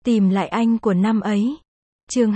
Tìm lại anh của năm ấy. Chương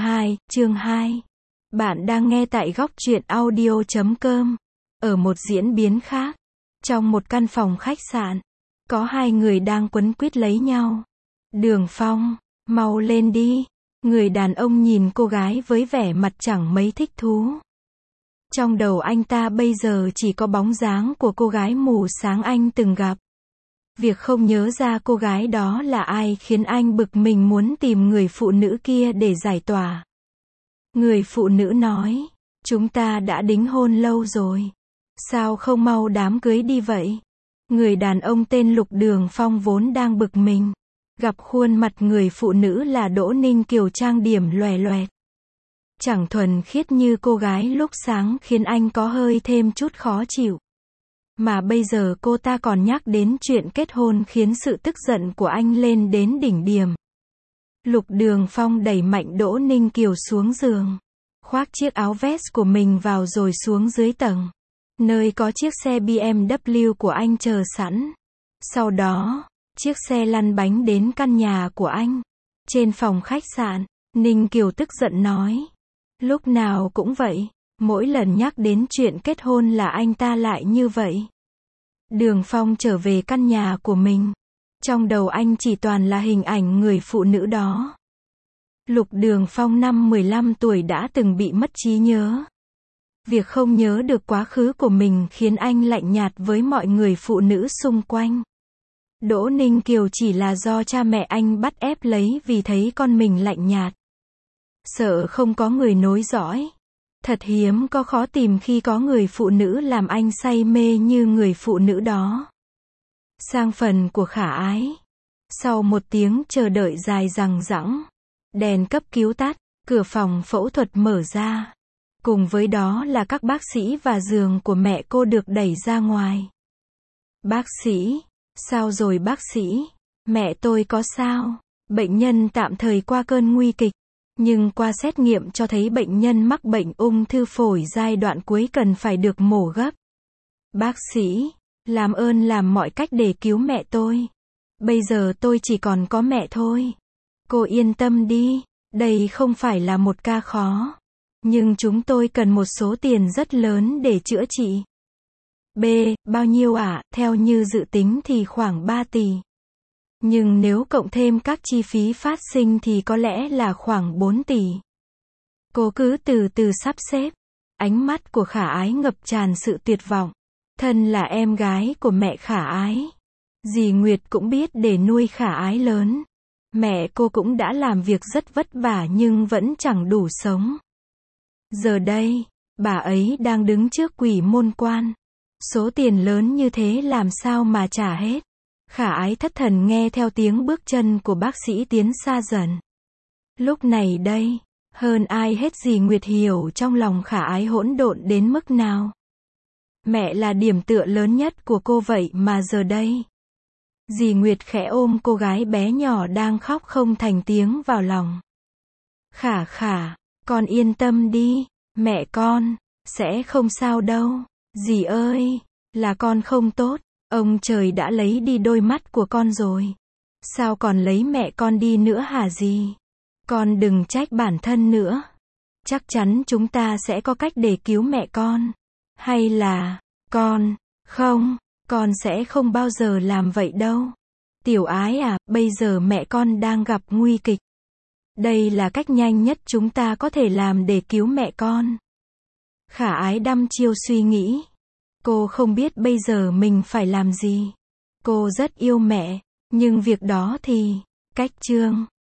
2. Bạn đang nghe tại góc truyện audio.com. Ở một diễn biến khác, trong một căn phòng khách sạn, có hai người đang quấn quýt lấy nhau. Đường Phong, mau lên đi. Người đàn ông nhìn cô gái với vẻ mặt chẳng mấy thích thú. Trong đầu anh ta bây giờ chỉ có bóng dáng của cô gái mù sáng anh từng gặp. Việc không nhớ ra cô gái đó là ai khiến anh bực mình muốn tìm người phụ nữ kia để giải tỏa. Người phụ nữ nói, chúng ta đã đính hôn lâu rồi. Sao không mau đám cưới đi vậy? Người đàn ông tên Lục Đường Phong vốn đang bực mình. Gặp khuôn mặt người phụ nữ là Đỗ Ninh Kiều trang điểm loè loẹt. Chẳng thuần khiết như cô gái lúc sáng khiến anh có hơi thêm chút khó chịu. Mà bây giờ cô ta còn nhắc đến chuyện kết hôn khiến sự tức giận của anh lên đến đỉnh điểm. Lục Đường Phong đẩy mạnh Đỗ Ninh Kiều xuống giường. Khoác chiếc áo vest của mình vào rồi xuống dưới tầng. Nơi có chiếc xe BMW của anh chờ sẵn. Sau đó, chiếc xe lăn bánh đến căn nhà của anh. Trên phòng khách sạn, Ninh Kiều tức giận nói. Lúc nào cũng vậy, mỗi lần nhắc đến chuyện kết hôn là anh ta lại như vậy. Đường Phong trở về căn nhà của mình. Trong đầu anh chỉ toàn là hình ảnh người phụ nữ đó. Lục Đường Phong năm 15 tuổi đã từng bị mất trí nhớ. Việc không nhớ được quá khứ của mình khiến anh lạnh nhạt với mọi người phụ nữ xung quanh. Đỗ Ninh Kiều chỉ là do cha mẹ anh bắt ép lấy vì thấy con mình lạnh nhạt. Sợ không có người nối dõi. Thật hiếm có khó tìm khi có người phụ nữ làm anh say mê như người phụ nữ đó. Sang phần của Khả Ái. Sau một tiếng chờ đợi dài dằng dẵng, đèn cấp cứu tắt, cửa phòng phẫu thuật mở ra. Cùng với đó là các bác sĩ và giường của mẹ cô được đẩy ra ngoài. Bác sĩ, sao rồi bác sĩ? Mẹ tôi có sao? Bệnh nhân tạm thời qua cơn nguy kịch. Nhưng qua xét nghiệm cho thấy bệnh nhân mắc bệnh ung thư phổi giai đoạn cuối cần phải được mổ gấp. Bác sĩ, làm ơn làm mọi cách để cứu mẹ tôi. Bây giờ tôi chỉ còn có mẹ thôi. Cô yên tâm đi, đây không phải là một ca khó. Nhưng chúng tôi cần một số tiền rất lớn để chữa trị. B, bao nhiêu ạ? Theo như dự tính thì khoảng 3 tỷ. Nhưng nếu cộng thêm các chi phí phát sinh thì có lẽ là khoảng 4 tỷ. Cô cứ từ từ sắp xếp. Ánh mắt của Khả Ái ngập tràn sự tuyệt vọng. Thân là em gái của mẹ Khả Ái. Dì Nguyệt cũng biết để nuôi Khả Ái lớn. Mẹ cô cũng đã làm việc rất vất vả nhưng vẫn chẳng đủ sống. Giờ đây, bà ấy đang đứng trước quỷ môn quan. Số tiền lớn như thế làm sao mà trả hết. Khả Ái thất thần nghe theo tiếng bước chân của bác sĩ tiến xa dần. Lúc này đây, hơn ai hết dì Nguyệt hiểu trong lòng Khả Ái hỗn độn đến mức nào. Mẹ là điểm tựa lớn nhất của cô vậy mà giờ đây. Dì Nguyệt khẽ ôm cô gái bé nhỏ đang khóc không thành tiếng vào lòng. Khả, con yên tâm đi, mẹ con, sẽ không sao đâu. Dì ơi, là con không tốt. Ông trời đã lấy đi đôi mắt của con rồi. Sao còn lấy mẹ con đi nữa hả dì? Con đừng trách bản thân nữa. Chắc chắn chúng ta sẽ có cách để cứu mẹ con. Hay là, không, con sẽ không bao giờ làm vậy đâu. Tiểu Ái à, bây giờ mẹ con đang gặp nguy kịch. Đây là cách nhanh nhất chúng ta có thể làm để cứu mẹ con. Khả Ái đăm chiêu suy nghĩ. Cô không biết bây giờ mình phải làm gì. Cô rất yêu mẹ, nhưng việc đó thì, cách chương.